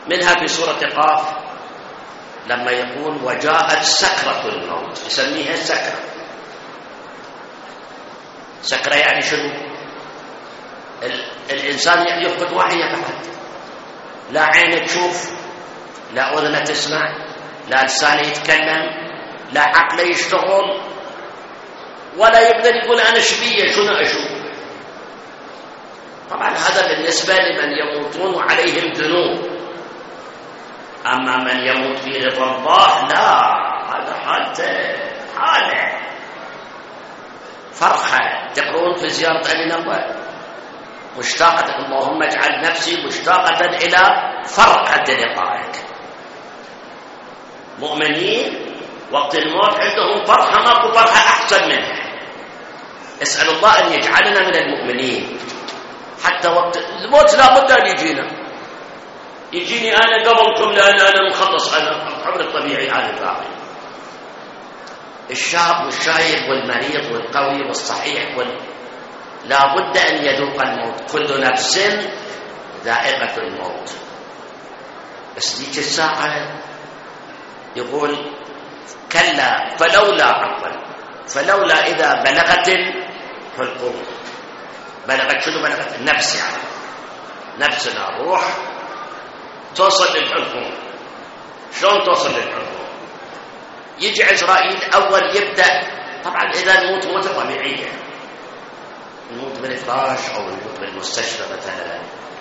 منها في سورة قاف لما يقول وجاءت سكرة الموت، يسميها سكرة. سكرة يعني شنو؟ الإنسان يفقد وعيه بعد، لا عين تشوف، لا أذن تسمع، لا لسان يتكلم، لا عقل يشتغل، ولا يقدر يقول أنا شبيه شنو أشوف. طبعا هذا بالنسبة لمن يموتون وعليهم ذنوب، أما من يموت في رضا الله لا، هذا حاله فرحة. تقرؤون في زيارة أبي نبوة مشتاقة، اللهم اجعل نفسي مشتاقة إلى فرحة لقائك. مؤمنين وقت الموت عندهم فرحة، ماكو فرحة أحسن منها. اسأل الله أن يجعلنا من المؤمنين. حتى وقت الموت لا بد أن يجيني أنا قبلكم، لأن أنا مخلص، أنا عمر الطبيعي أنا باقي. الشاب والشايب والمريض والقوي والصحيح لا بد أن يذوق الموت. كل نفس ذائقة الموت. بس ديك الساعة يقول كلا فلولا إذا بلغت الحلقوم. بلغت شنو؟ بلغت النفس، يعني نفسنا روح توصل للحلقوم. شلون توصل للحلقوم؟ يجي عزرائيل أول يبدأ. طبعا إذا نموت موتة طبيعية، نموت بالفراش أو نموت بالمستشفى مثلا.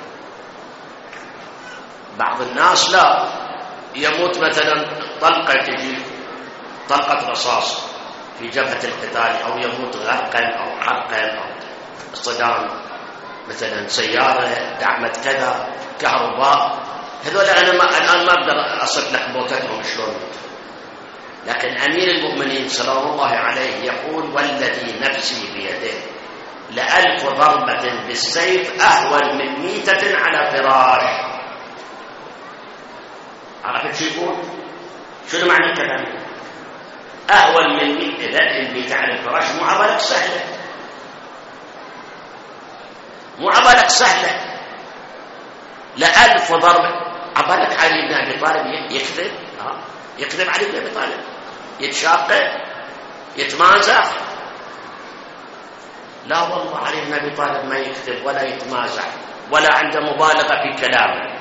بعض الناس لا، يموت مثلا طلقة، تجي طلقة رصاص في جبهة القتال، أو يموت غرقا أو حرقا أو اصطدام مثلا سيارة دعمت كذا، كهرباء. هذول أنا الآن ما أقدر أصف لك موتتهم شلون. لكن أمير المؤمنين صلى الله عليه يقول والذي نفسي بيده ل1000 ضربة بالسيف أهون من 100 على فراش. عرفت شو يقول؟ شنو معنى الكلام؟ أهون من 100. إذا 100 على الفراش مو عبالك سهلة، مو عبالك سهلة. ل1000 ضربة. عبالك علي بن أبي طالب يكذب؟ يكذب علي بن أبي طالب؟ يتشاقق؟ يتمازح؟ لا والله، علي بن أبي طالب ما يكذب ولا يتمازح ولا عنده مبالغة في كلامه.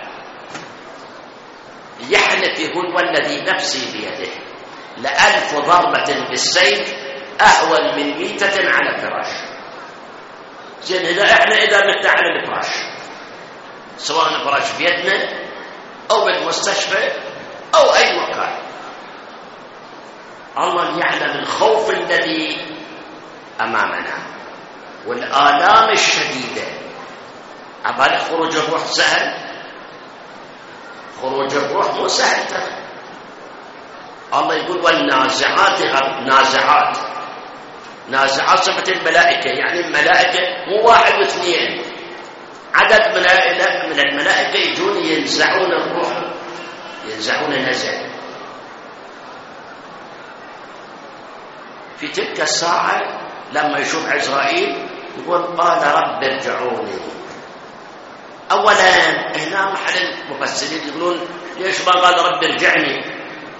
يحلف يقول والذي نفسي بيده ل1000 ضربة بالسيف أهون من 100 على فراش. زين، إذا متنا على الفراش، سواء الفراش بيدنا أو بالمستشفى أو أي مكان، الله يعلم الخوف الذي أمامنا والآلام الشديدة. عبالك خروج الروح سهل؟ خروج الروح مو سهل ترى. الله يقول والنازعات نازعات صفة الملائكة، يعني الملائكة مو 1 و2، عدد من الملائكة يجون ينزعون الروح، ينزعون نزع. في تلك الساعة لما يشوف عزرائيل يقول قال رب ارجعوني. أولا هنا محل المفسرين يقولون ليش ما قال رب ارجعني؟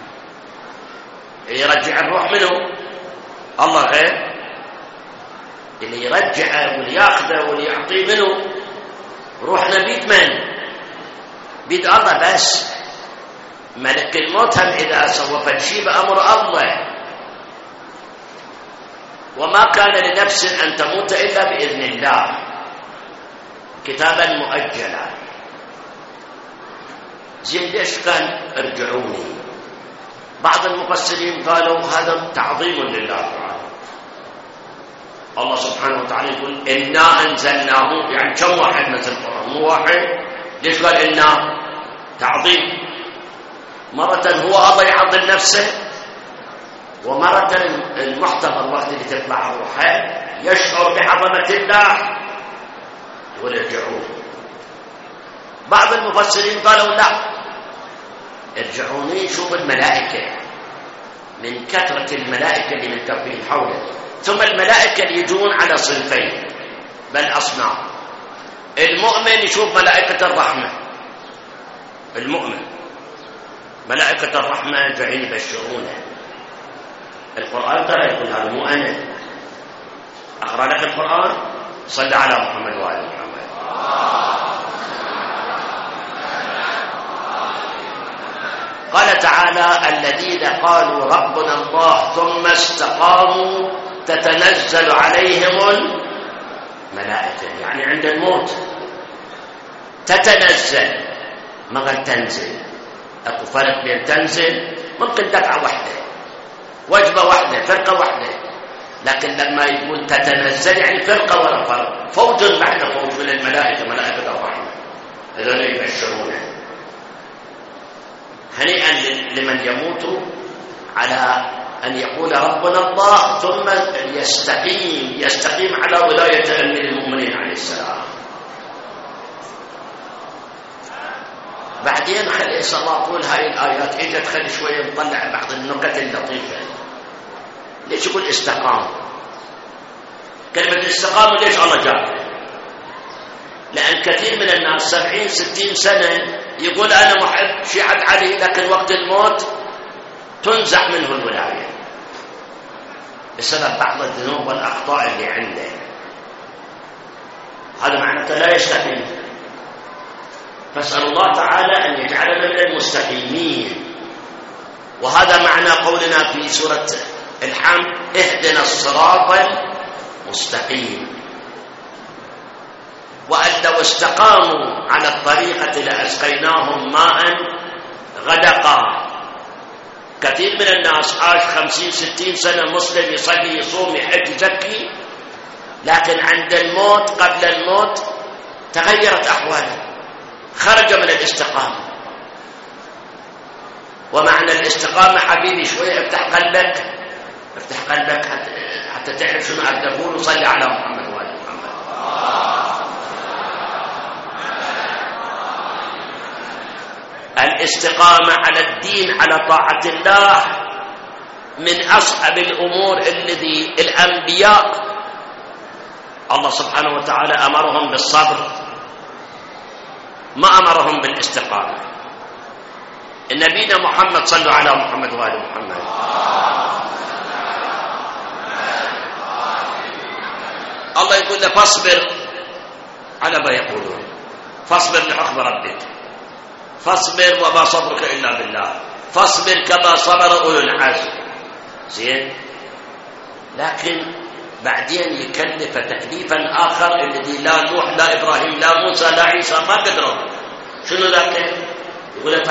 يرجع الروح منه الله غير اللي يرجعه واللي ياخذه واللي يعطيه منه. روحنا بيد من؟ بيد الله بس. ملك الموت هم إذا سوف شيء بأمر الله، وما كان لنفس أن تموت إلا بإذن الله كتابا مؤجلا. زين، ليش كان ارجعوني؟ بعض المفسرين قالوا هذا تعظيم لله تعالى. الله سبحانه وتعالى يقول إنا أنزلناه، يعني كم واحد نزل القرآن؟ مو واحد. ليش قال إنا؟ تعظيم. مرة هو الله يعظم نفسه، ومرة المحتضر وقت اللي تطلع روحه يشعر بعظمة الله يقول ارجعون. بعض المفسرين قالوا لا، ارجعوني شوف الملائكة، من كثرة الملائكة اللي متكفين حوله. ثم الملائكة اللي يجون على صنفين بل أصناف. المؤمن يشوف ملائكة الرحمة المؤمن. ملائكة الرحمة جايين يبشرونه. القرآن ترى يقول هذا مو أنا. أقرأ لك القرآن. صل على محمد وآل محمد. قال تعالى الذين قالوا ربنا الله ثم استقاموا تتنزل عليهم الملائكة، يعني عند الموت تتنزل، ما قال تنزل. اكو فرق بين تنزل ممكن دفعة واحدة، وجبة واحدة، فرقة واحدة، لكن لما يقول تتنزل يعني فرقة ولا فرق، فوج بعد فوج من الملائكة، ملائكة الرحمة، هذول يبشرونه. هنيئا لمن يموت على أن يقول ربنا الله ثم يستقيم على ولاية أمير المؤمنين عليه السلام. بعدين خلي الله يقول هاي الآيات إجت، خلي شوية نطلع بعض النكت اللطيفة. ليش يقول استقام؟ كلمة استقام ليش الله جاب؟ لأن كثير من الناس 70-60 سنة يقول أنا محب شيعة علي، لكن وقت الموت تنزع منه الولاية بسبب بعض الذنوب والأخطاء اللي عنده. هذا معناته لا يستقيم. فاسأل الله تعالى أن يجعلنا من المستقيمين. وهذا معنى قولنا في سورة الحمد اهدنا الصراط المستقيم. وأن لو استقاموا على الطريقة لأسقيناهم ماء غدقا. كثير من الناس عاش 50-60 سنة مسلم، يصلي يصوم يحج يزكي، لكن عند الموت قبل الموت تغيرت أحواله، خرج من الاستقامة. ومعنى الاستقامة حبيبي شوية افتح قلبك حتى تعرف شنو أقول. وصلي على محمد وآل محمد. الاستقامة على الدين على طاعة الله من أصعب الأمور الذي الأنبياء الله سبحانه وتعالى أمرهم بالصبر، ما أمرهم بالاستقامة. نبينا محمد صلوا على محمد وآل محمد. الله يقول له فاصبر على ما يقولون، فاصبر لحكم ربك، فاصبر وما صبرك إلا بالله، فاصبر كما صبر أولو العزم. زين، لكن بعدين يكلف تكليفا آخر الذي لا نوح لا إبراهيم لا موسى لا عيسى ما قدروا. شنو ذاك؟ يقول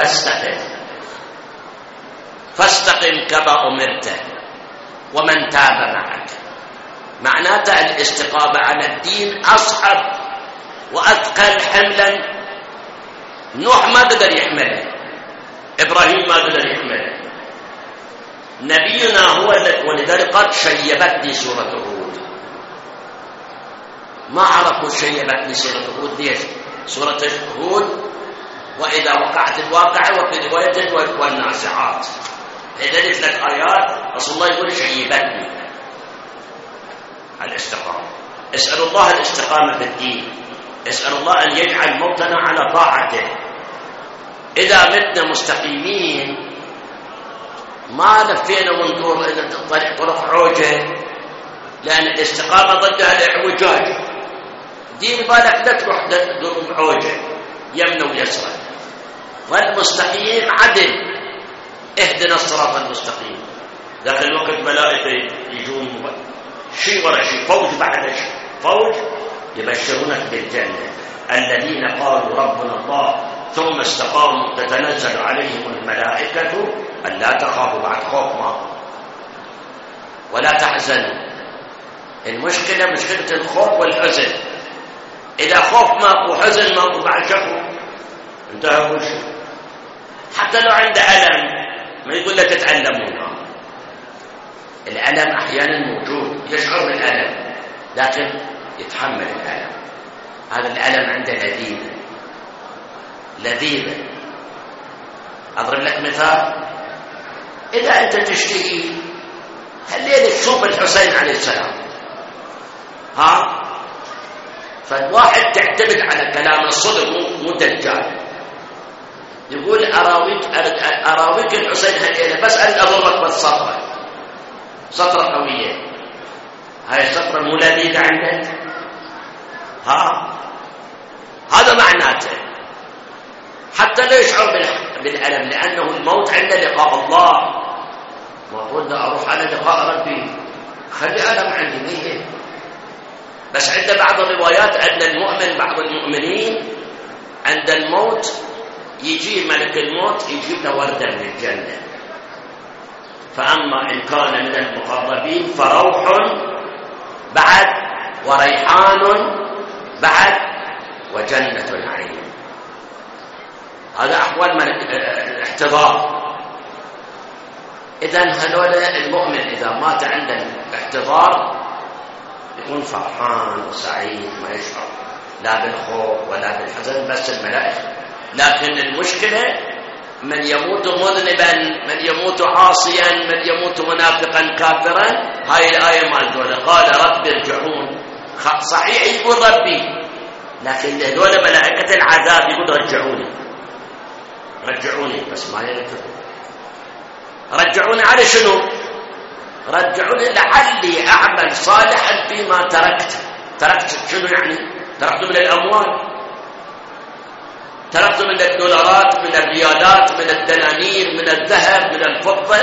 فاستقم كما أمرت ومن تاب معك. معناته الاستقامة على الدين أصعب وأثقل حملا. نوح ما قدر يحمله، إبراهيم ما قدر يحمله، نبينا هو. ولذلك قد شيبتني سورة هود. ما عرفوا شيبتني سورة هود ليش؟ سورة هود وإذا وقعت الواقعة، وفي رواية والنازعات. لذلك 3 آيات رسول الله يقول شيبتني. الاستقامة، اسأل الله الاستقامة في الدين، اسأل الله أن يجعل موتنا على طاعته. إذا متنا مستقيمين ما لفينا وندور إلى طرق عوجة، لأن الاستقامة ضدها الاعوجاج. دين بالك لا تروح دروب عوجة يمنى ويسرى. والمستقيم عدل، اهدنا الصراط المستقيم. ذاك الوقت ملائكة يجون شيء ورا شيء، فوج بعد شيء، فوج يبشرونك بالجنة. الذين قالوا ربنا الله ثم استقاموا تتنزل عليهم الملائكة ألا تخافوا، بعد خوف ما، ولا تحزنوا. المشكلة مشكلة الخوف والحزن. إذا خوف ماكو وحزن ماكو بعد شكو انتهى كل شيء. حتى لو عنده ألم ما يقول له تتعلمون. الألم أحيانا موجود، يشعر بالألم لكن يتحمل الألم. هذا الألم عنده لذيذة. أضرب لك مثال. إذا أنت تشتهي هالليلة تشوف الحسين عليه السلام، فالواحد تعتمد على كلام الصدق مو دجال. يقول أراويك الحسين هدينا بس أريد أضربك بالسطرة، سطرة قوية. هاي السطرة مو لذيذة عندك؟ هذا معناته حتى لا يشعر بالألم، لأنه الموت عند لقاء الله. ما قلنا أروح على لقاء ربي خلي ألم عندي مية. بس عند بعض الروايات أن المؤمن، بعض المؤمنين عند الموت يجي ملك الموت يجيب له وردة من الجنة. فأما إن كان من المقربين فروح بعد وريحان بعد وجنة نعيم. هذا أحوال من الاحتضار. إذن هذول المؤمن إذا مات عنده الاحتضار يكون فرحان وسعيد، ما يشعر لا بالخوف ولا بالحزن، بس الملائكة. لكن المشكلة من يموت مذنبا، من يموت عاصيا، من يموت منافقا كافرا. هاي الآية مالتنا قال رب ارجعون. صحيح يقول ربي، لكن هذول ملائكة العذاب يقول رجعوني رجعوني، بس ما يذكرون. رجعوني على شنو؟ رجعوني لعلي أعمل صالحا فيما تركت. تركت شنو يعني؟ تركت من الأموال، تركت من الدولارات، من الريالات، من الدنانير، من الذهب، من الفضة.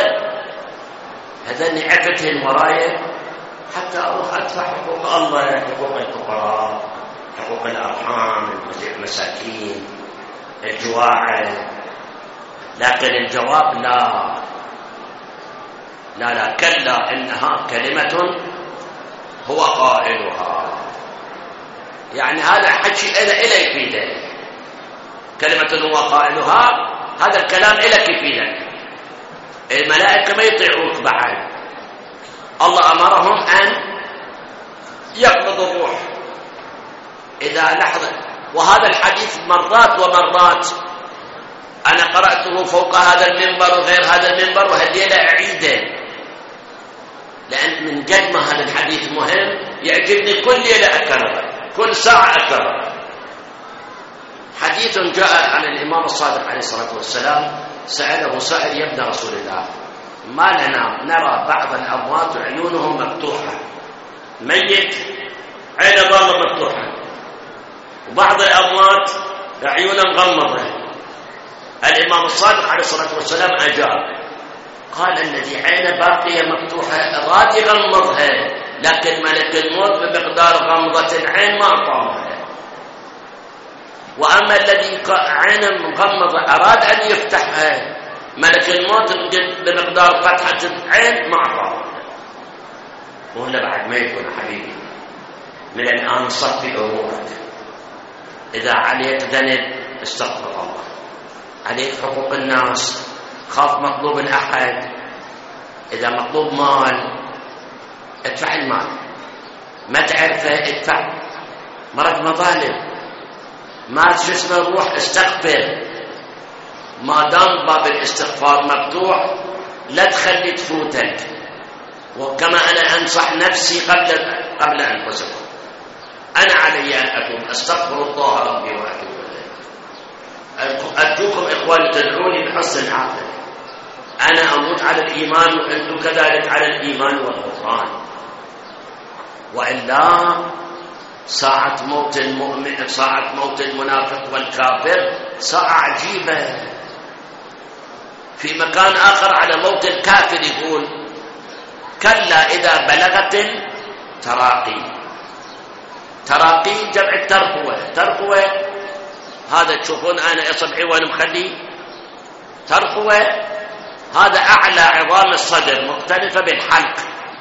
هذني عفتهن ورايا حتى أروح أدفع حقوق الله، حقوق الفقراء، حقوق الأرحام، المساكين، الجواعي. لكن الجواب لا لا لا، كلا إنها كلمة هو قائلها. يعني هذا حكي إلى يفيدك، كلمة هو قائلها، هذا الكلام إلك يفيدك. الملائكة ما يطيعوك بعد، الله أمرهم أن يقبضوا الروح إذا لحظة. وهذا الحديث مرات ومرات أنا قرأته فوق هذا المنبر وغير هذا المنبر، وهدينا أعيده، لأن من قد ما هذا الحديث مهم يعجبني كل ليلة أكرره، كل ساعة أكرره. حديث جاء عن الإمام الصادق عليه الصلاة والسلام، سأله سائل يا ابن رسول الله، ما لنا نرى بعض الأموات عيونهم مفتوحة، ميت عين ضامة مفتوحة، وبعض الأموات عيونا مغمضة. الإمام الصادق عليه الصلاة والسلام أجاب قال الذي عينه باقية مفتوحة أراد يغمضها، لكن ملك الموت بمقدار غمضة العين ما أعطاها. وأما الذي عينه مغمضة أراد أن يفتحها، ملك الموت بمقدار فتحة العين ما أعطاها. وهنا بعد ما يكون حبيبي من الآن صفي أمورك. إذا عليك ذنب استغفر الله، عليك حقوق الناس، خاف مطلوب الأحد، إذا مطلوب مال ادفع المال، ما تعرفه ادفع، مرض مظالم، ما شو اسمه روح استغفر. ما دام باب الاستغفار مفتوح لا تخلي تفوتك. وكما أنا أنصح نفسي قبل أنفسكم، أنا علي أن أتوب، أستغفر الله ربي وأتوب إليه. أرجوكم إخواني تدعوني بحسن العاقبة. أنا أموت على الإيمان وأنتم كذلك على الإيمان والغفران، وإلا ساعة موت المؤمن، ساعة موت المنافق والكافر ساعة عجيبة. في مكان آخر على موت الكافر يقول كلا إذا بلغت التراقي. تراقي جمع الترقوة. ترقوة هذا تشوفون أنا إصبعي وأنا مخلي ترقوة، هذا أعلى عظام الصدر مختلفة بالحلق.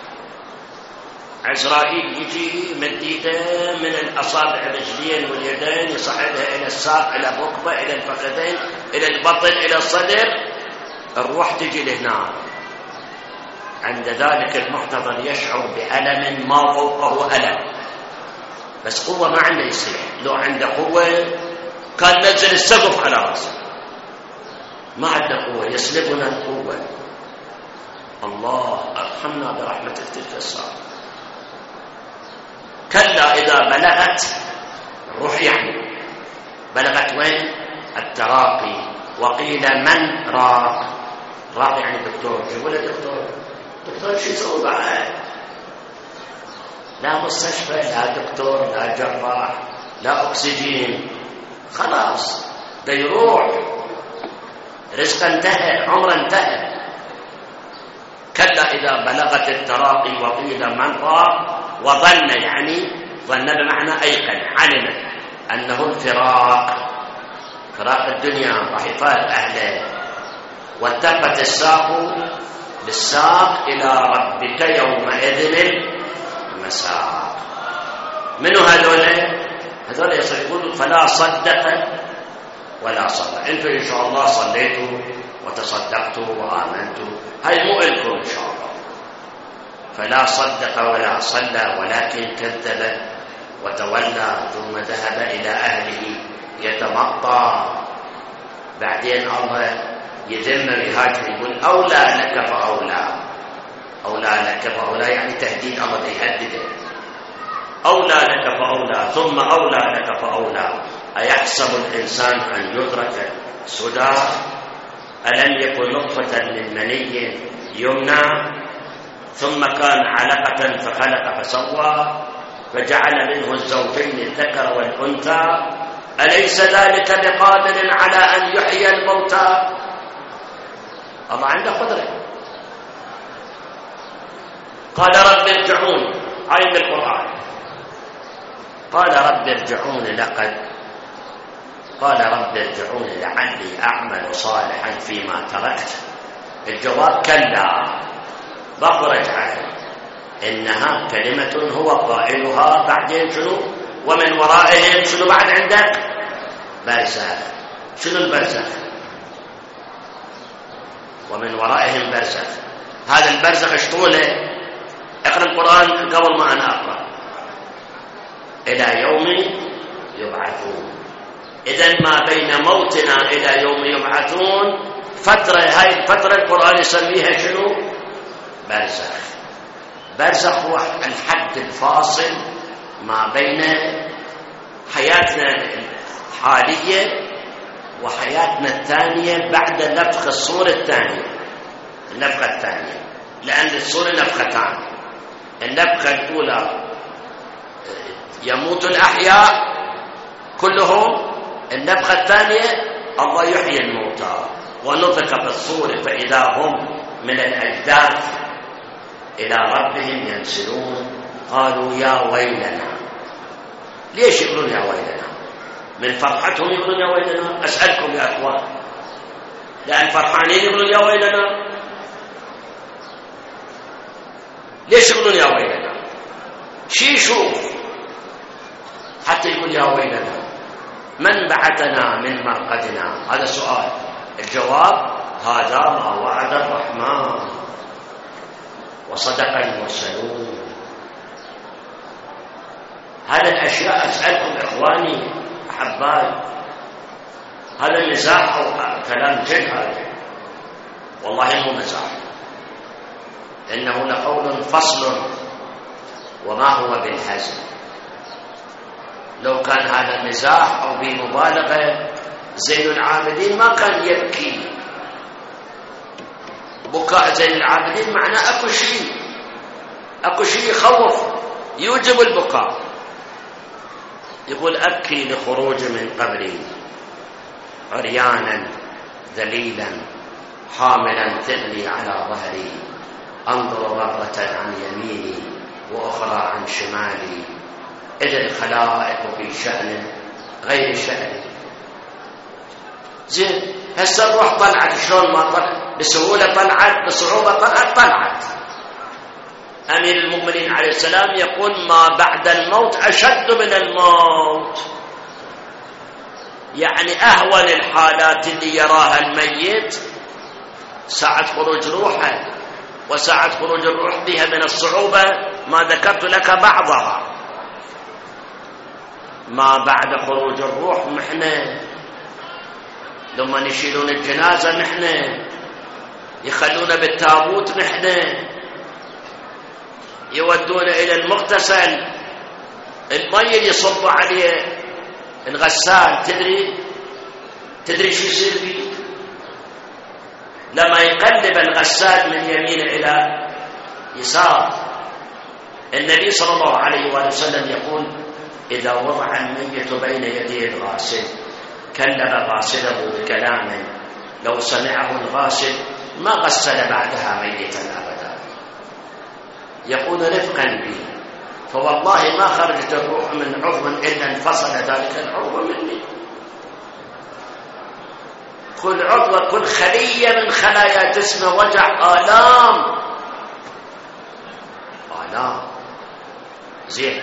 عزرائيل يجي مديده من الأصابع الرجلين واليدين، يصعدها إلى الساق، إلى الركبة، إلى الفخذين، إلى البطن، إلى الصدر، الروح تجي لهنا. عند ذلك المحتضر يشعر بألم ما فوقه ألم، بس قوة ما عنده يصيح. لو عنده قوة كان نزل السقف على رأسه. ما عنده قوة، يسلبنا القوة. الله ارحمنا برحمتك تلك الساعة. كلا إذا بلغت الروح، يعني بلغت وين؟ التراقي، وقيل من راق. راق يعني دكتور. شو يقول دكتور؟ دكتور شو يسوي بعد؟ لا مستشفى، لا دكتور، لا جراح، لا أكسجين، خلاص ده يروح، رزق انتهى، عمر انتهى. كلا إذا بلغت التراقي وقيل من راق وظن، يعني ظن بمعنى أيقن، علم أنه الفراق، فراق الدنيا راح يفارق أهله. والتفت الساق بالساق إلى ربك يومئذ المساق. منو هذول؟ هذول يقولون فلا صدق ولا صلى. انتم ان شاء الله صليتوا وتصدقتوا وآمنتوا، هاي مو لكم ان شاء الله. فلا صدق ولا صلى ولكن كذب وتولى ثم ذهب إلى أهله يتمطى. بعدين الله يذم بهاجم، يقول أولى لك فأولى. أولى لك فأولى يعني تهديد، الله يهدده. أولى لك فأولى ثم أولى لك فأولى. أيحسب الإنسان أن يترك سدى؟ ألم يكن نطفة من مني يمنى ثم كان علقة فخلق فسوى فجعل منه الزوجين الذكر والأنثى أليس ذلك بقادر على أن يحيي الموتى؟ الله عنده قدرة. قال رب ارجعون، آية القرآن. قال رب ارجعون قال رب ارجعون لعلي أعمل صالحا فيما تركت. الجواب كلا، بخرج عنه، إنها كلمة هو قائلها. بعدين شنو؟ ومن ورائهم شنو بعد عندك؟ برزخ. شنو البرزخ؟ ومن ورائهم برزخ. هذا البرزخ ايش طوله؟ اقرأ القرآن قبل ما أنا أقرأ. إلى يوم يبعثون. إذن ما بين موتنا إلى يوم يبعثون فترة، هاي الفترة القرآن يسميها شنو؟ برزخ. برزخ هو الحد الفاصل ما بين حياتنا الحالية وحياتنا الثانية بعد نفخ الصور الثانية. النفخة الثانية، لأن الصور نفختان. النفخة الأولى يموت الأحياء كلهم، النفخة الثانية الله يحيي الموتى. ونفخ في الصور فإذا هم من الأجداث إلى ربهم ينسلون. قالوا يا ويلنا. ليش يقولون يا ويلنا؟ من فرحتهم يقولون يا ويلنا؟ أسألكم يا أخوان، لأن فرحانين يقولون يا ويلنا؟ ليش يقولون يا ويلنا؟ شي يشوف حتى يقول يا ويلنا؟ من بعثنا من مرقدنا؟ هذا سؤال. الجواب هذا ما وعد الرحمن وصدق المرسلون. هذا الأشياء أسألكم إخواني أحبائي، هذا مزاح أو كلام جد؟ هذا والله مو مزاح، إنه لقول فصل وما هو بالهزل. لو كان هذا مزاح أو بمبالغة زين العابدين ما كان يبكي. بكاء زين العابدين معناه أكو شيء يخوف، يوجب البكاء. يقول أبكي لخروج من قبري عريانا ذليلا حاملا ثقلي على ظهري، أنظر مرة عن يميني وأخرى عن شمالي، إذ الخلائق في شأن غير شأني. زين، هسه الروح طلعت، شلون ما طلعت؟ بسهولة طلعت، بصعوبة طلعت. أمير المؤمنين عليه السلام يقول ما بعد الموت أشد من الموت، يعني أهون الحالات اللي يراها الميت ساعة خروج روحه، وساعة خروج الروح بها من الصعوبة ما ذكرت لك بعضها. ما بعد خروج الروح محنة، لما يشيلون الجنازة محنة، يخلون بالتابوت محنة، يودون إلى المغتسل المي اللي يصب عليه الغسال، تدري شو يصير فيه؟ لما يقلب الغسال من يمين إلى يسار. النبي صلى الله عليه وآله وسلم يقول إذا وضع الميت بين يدي الغاسل كلم غاسله بكلام لو سمعه الغاسل ما غسل بعدها ميتا أبدا. يقول رفقا بي، فوالله ما خرجت الروح من عضو إلا انفصل ذلك العضو مني. كل عضو كل خلية من خلايا جسمه وجع، آلام زين.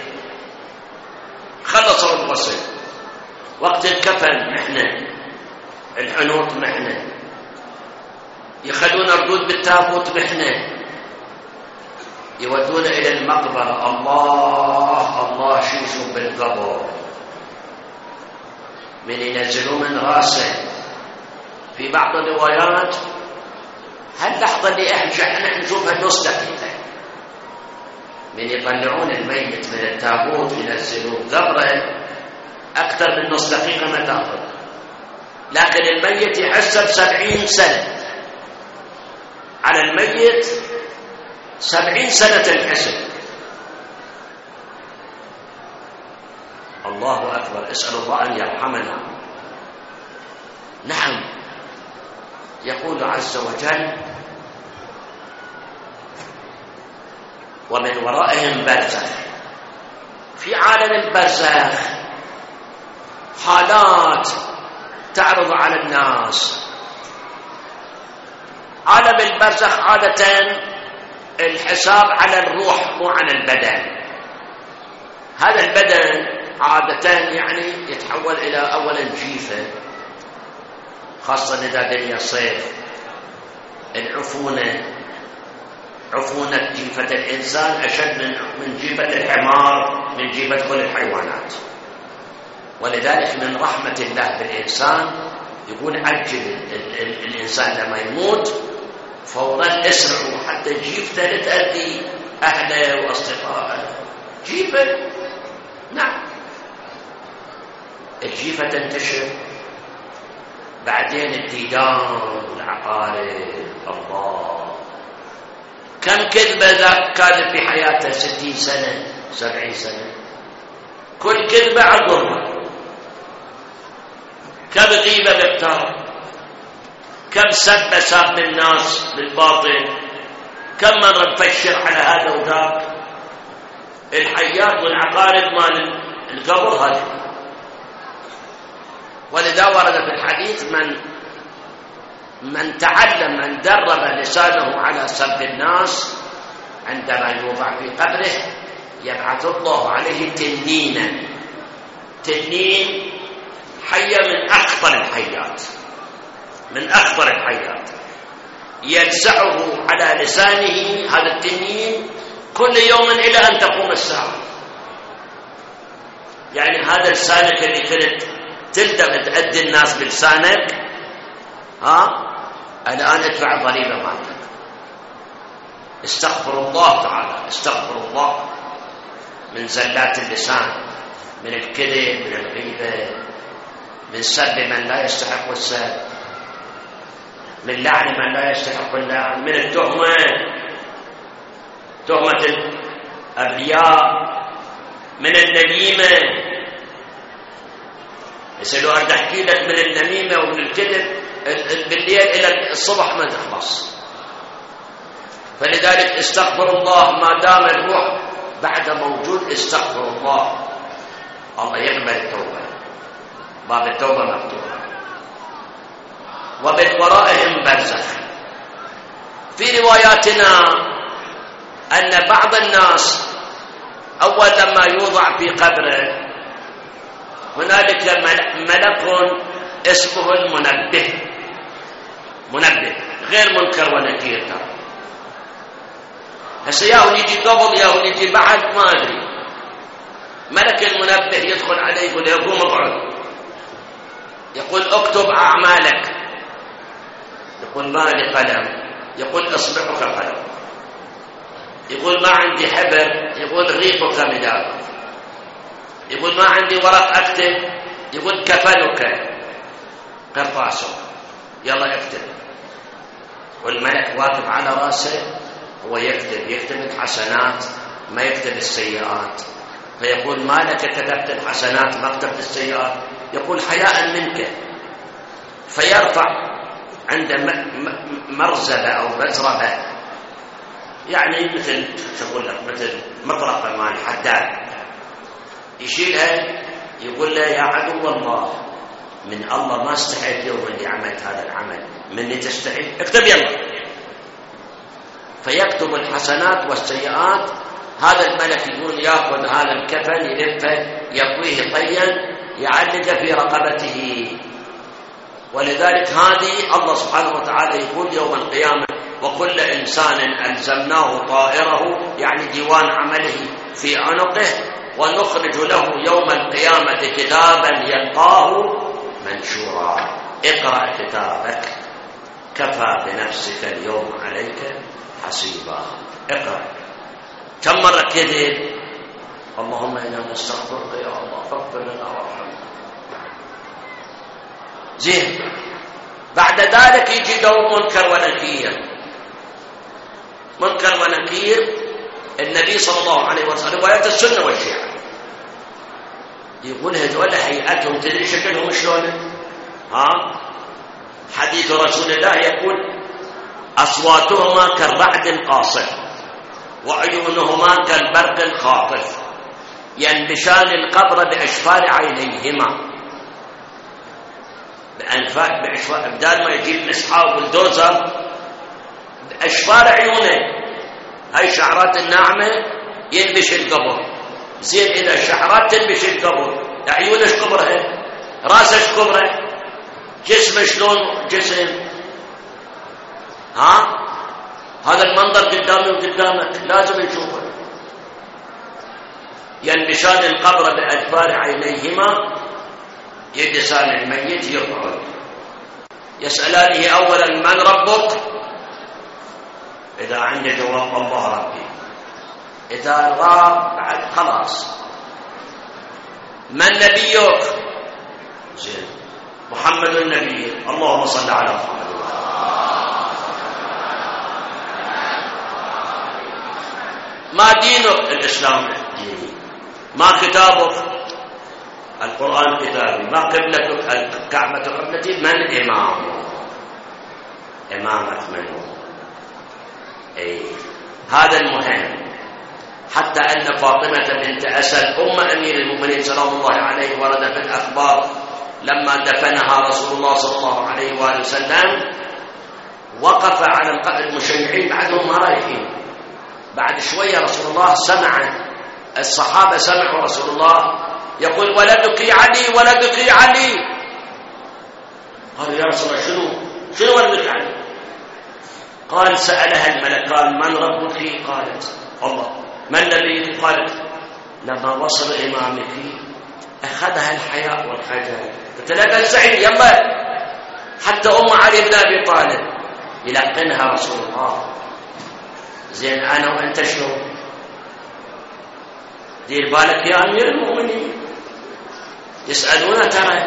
خلصوا الغسل، وقت الكفن محنة، الحنوط محنة، يخلون الردود بالتابوت محنة، يودون إلى المقبرة. الله شوفوا بالقبر من ينزلوا من راسه. في بعض الروايات هاللحظة اللي احنا نشوفها نص دقيقة، من يطلعون الميت من التابوت ينزلوه قبره أكثر من نص دقيقة ما تأخذ، لكن الميت يحسب 70 سنة على الميت، 70 سنة تنحسب. الله أكبر، اسأل الله أن يرحمنا. نعم، يقول عز وجل ومن ورائهم برزخ. في عالم البرزخ حالات تعرض على الناس. عالم البرزخ عادة الحساب على الروح مو على البدن. هذا البدن عادة يعني يتحول إلى أولا جيفة، خاصة إذا دنيا صيف. عفونة جيفة الإنسان أشد من جيفة الحمار، من جيفة كل الحيوانات. ولذلك من رحمة الله بالإنسان يقول عجل الإنسان لما يموت فورا اسرعوا حتى جيفته لا تأذي أهله وأصدقائه. جيفة، نعم، الجيفة تنتشر، بعدين الديدان والعقارب. الله، كم كذبة ذاك كاذب في حياته 60 سنة 70 سنة، كل كذبة عقرها. كم غيبة بكتار، كم سب ساب الناس بالباطل، كم مرة نفشر على هذا وذاك. الحيات والعقارب مال القبر هذه. ولذا ورد في الحديث من تعلم، من درب لسانه على سب الناس عندما يوضع في قبره يبعث الله عليه تنين حية من أخطر الحيات، يلسعه على لسانه هذا التنين كل يوم إلى أن تقوم الساعة. يعني هذا لسانك اللي كنت تلدغ تأذي الناس بلسانك، الآن ادفع الضريبة مالك. استغفر الله تعالى، استغفر الله من زلات اللسان، من الكذب، من الغيبة، من سب من لا يستحق السب، من لعن من لا يستحق اللعن، من التهمة، تهمة الرياء، من النميمة. يسألوا أن تحكي لك من النميمة ومن الكذب بالليل إلى الصبح ما تخلص. فلذلك استغفر الله ما دام الروح بعد موجود، استغفر الله، الله يقبل التوبة، باب التوبة مفتوح. ومن ورائهم برزخ. في رواياتنا أن بعض الناس أول لما يوضع في قبره هنالك ملك اسمه المنبه، غير منكر ونكير. هسه ياهو يجي قبل ياهو يجي بعد ما أدري. ملك المنبه يدخل عليه يقول له قوم اقعد، يقول اكتب أعمالك، يقول ما لي قلم، يقول اصبعك قلم، يقول ما عندي حبر، يقول ريقك مداد، يقول ما عندي ورق اكتب، يقول كفنك قرطاسك، يلا اكتب. كل ملك واقف على رأسه هو يكتب الحسنات ما يكتب السيئات. فيقول ما لك كتبت الحسنات ما كتبت السيئات؟ يقول حياء منك. فيرفع عند مرزبة أو مزربة، يعني مثل مثل مطرقة مال حداد، يشيلها يقول له يا عدو الله، من الله ما استحيت يوم اللي عملت هذا العمل، مني تستحي؟ اكتب يلا. فيكتب الحسنات والسيئات. هذا الملك يقول يأخذ هذا الكفن يلفه يطويه طيا يعلق في رقبته. ولذلك هذه الله سبحانه وتعالى يقول يوم القيامة وكل إنسان ألزمناه طائره، يعني ديوان عمله في عنقه، ونخرج له يوم القيامة كتابا يلقاه منشورا. اقرأ كتابك كفى بنفسك اليوم عليك حسيبا. اقرأ. كم مرة كذب؟ اللهم إنا نستغفرك يا الله فاغفر لنا وارحمنا. زين. بعد ذلك يجي دور منكر ونكير. منكر ونكير النبي صلى الله عليه وسلم رواية السنة والشيعة يقول هذول هيئتهم تدري شكلهم شلون؟ حديث رسول الله يقول أصواتهما كالرعد القاصف وعيونهما كالبرق الخاطف ينبشان القبر بأشفار عينيهما. بأشفار بدال ما يجيب مسحة والدوزر بأشفار عيونه. هاي شعرات الناعمة ينبش القبر. زين إذا الشعرات تنبش القبر، عيونه ايش كبرها؟ راسه ايش كبره؟ جسمه شلون جسم؟ هذا المنظر قدامي وقدامك لازم نشوفه. ينبشان القبر بأدبار عينيهما يجلسان الميت يقعد يسألانه أولا من ربك؟ إذا عنده جواب الله ربي. إذا غاب بعد خلاص من نبيك؟ زين محمد النبي. اللهم صل على محمد. ما دينك؟ الإسلام ديني. ما كتابك؟ القرآن كتابي. ما قبلتك؟ الكعبة قبلتي. من إمامك؟ إمامك من هو؟ هذا المهم. حتى أن فاطمة بنت أسد أم أمير المؤمنين سلام الله عليه ورد في الأخبار لما دفنها رسول الله صلى الله عليه وآله وسلم وقف على المشيعين بعدهم ما رايحين. بعد شوية رسول الله سمع الصحابة سمعوا رسول الله يقول ولدك علي ولدك علي. قالوا يا رسول الله شنو ولدك علي؟ قال سألها الملكان من ربك؟ قالت الله. من نبيك؟ قالت لما وصل إمامك أخذها الحياء والخجل. قلت لها السعيد يلا. حتى أم علي بن أبي طالب يلقنها رسول الله. زين أنا وأنت شنو؟ دير بالك يا أمير المؤمنين. يسألون ترى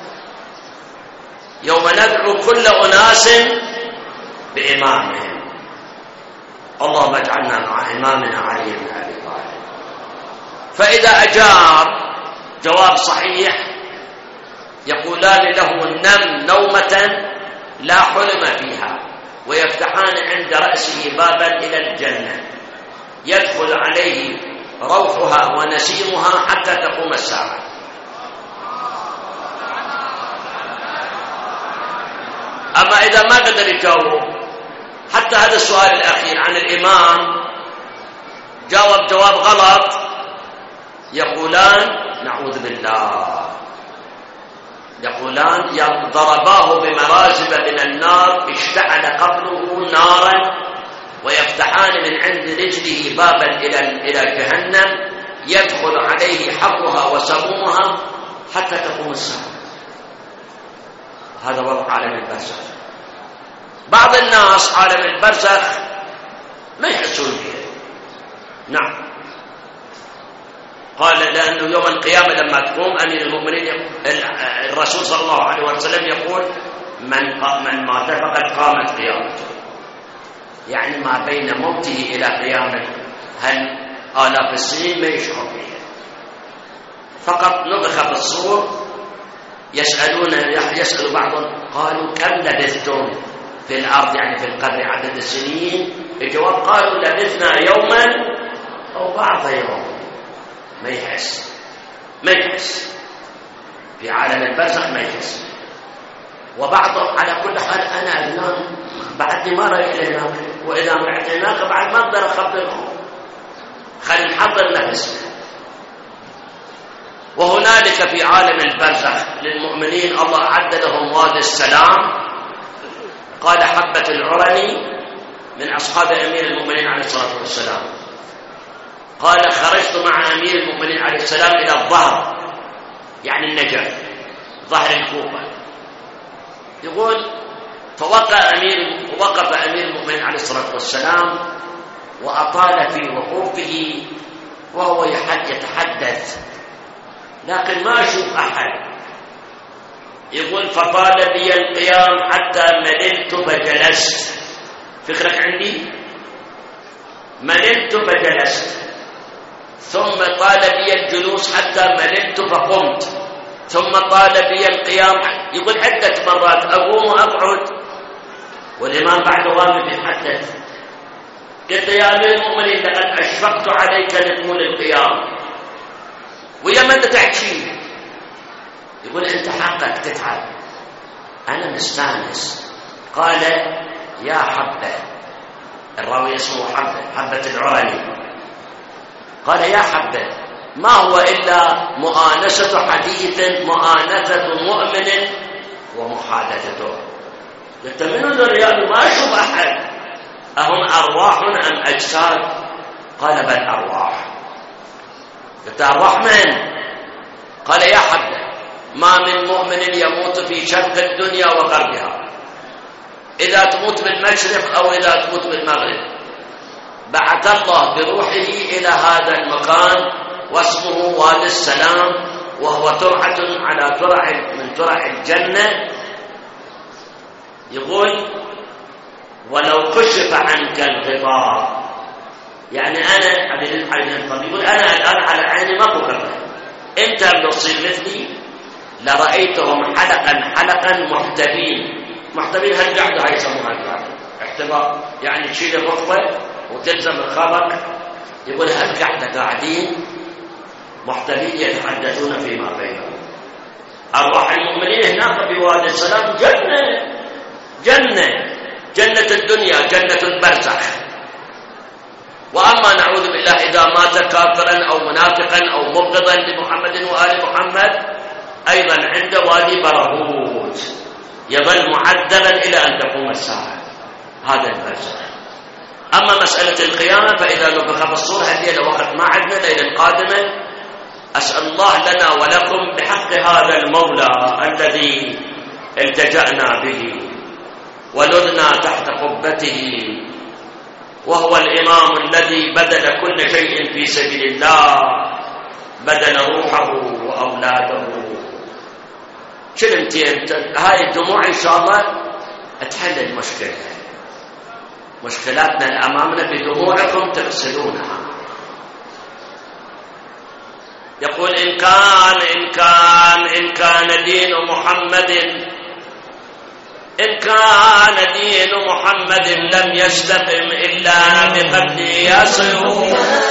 يوم ندعو كل أناس بإمامهم. اللهم اجعلنا مع إمامنا علي بن أبي طالب. فإذا أجاب جواب صحيح يقولان له نم نومة لا حلم فيها ويفتحان عند رأسه بابا إلى الجنة يدخل عليه روحها ونسيمها حتى تقوم الساعة. أما إذا ما قدر يجاوب حتى هذا السؤال الأخير عن الإمام جاوب جواب غلط يقولان نعوذ بالله يقولان ضرباه بمرازب من النار اشتعل قبره نارا ويفتحان من عند رجله بابا إلى جهنم يدخل عليه حرها وسمومها حتى تقوم الساعة. هذا وضع عالم البرزخ. بعض الناس عالم البرزخ ما يحسون به. نعم قال لأنه يوم القيامة لما تقوم أمير المؤمنين الرسول صلى الله عليه وسلم يقول من مات فقد قامت قيامته. يعني ما بين موته إلى قيامه آلاف السنين ما يشعر بها، فقط نفخ في الصور. يسأل بعضهم قالوا كم لبثتم في الأرض يعني في القبر عدد السنين؟ الجواب قالوا لبثنا يوما أو بعض يوم. ما يحس في عالم البرزخ، ما يحس. وبعضهم على كل حال أنا أنام بعدني ما رايح هناك، وإذا رحت هناك بعد ما أقدر أخبرهم، خلي نحضر نفسنا. وهنالك في عالم البرزخ للمؤمنين الله أعد لهم وادي السلام. قال حبة العرني من أصحاب أمير المؤمنين عليه الصلاة والسلام، قال خرجت مع أمير المؤمنين عليه السلام إلى الظهر، يعني النجف، ظهر الكوفة. يقول فوقف أمير المؤمنين عليه الصلاة والسلام وأطال في وقوفه وهو يتحدث، لكن ما أشوف أحد. يقول فطال بي القيام حتى مللت فجلست. فكرك عندي؟ مللت فجلست، ثم طال بي الجلوس حتى مللت فقمت، ثم طال بي القيام. يقول عدة مرات أقوم وأقعد والإمام بعد غامض يتحدث. قلت يا أمير المؤمنين لقد أشفقت عليك لطول القيام، ويا من تحكي؟ يقول أنت حقك تتعب، أنا مستانس. قال يا حبة، الراوي اسمه حبة العرني، قال يا حبة ما هو إلا مؤانسة حديث، مؤانسة مؤمن ومحادثته. قلت من الرجال ما أشوف أحد، أهم أرواح أم أجساد؟ قال بل أرواح. قلت أرواح من؟ قال يا حبة ما من مؤمن يموت في شرق الدنيا وغربها، إذا تموت بالمشرق أو إذا تموت بالمغرب بعث الله بروحه إلى هذا المكان واسمه وادي السلام، وهو ترعة على ترع من ترع الجنة. يقول ولو كشف عنك الغطاء، يعني أنا يقول أنا الآن على عيني ما بكرة، أنت لو تصير مثلي لرأيتهم حلقا محتبين هالقعدة هاي يسموها القعدة احتباء، يعني تشيل الركبة وتلزم الخبر. يقول هالقعدة قاعدين محتبين يتحدثون فيما بينهم. أرواح المؤمنين هناك في وادي السلام جنة الدنيا، جنة البرزخ. وأما نعوذ بالله إذا مات كافرا أو منافقا أو مبغضا لمحمد وآل محمد أيضا عند وادي برهوت يظل معذبا إلى أن تقوم الساعة، هذا البرزخ. أما مسألة القيامة فإذا نفخ في الصور هذه لوقت ما عندنا ليلة القادمة. أسأل الله لنا ولكم بحق هذا المولى الذي التجأنا به ولذنا تحت قبته، وهو الإمام الذي بذل كل شيء في سبيل الله، بذل روحه وأولاده. شلمتين هاي الدموع إن شاء الله تحل المشكلة. مشكلاتنا الأمامنا بدموعكم تغسلونها. يقول إن كان دين محمد لم يستقم إلا بقتل ياسر.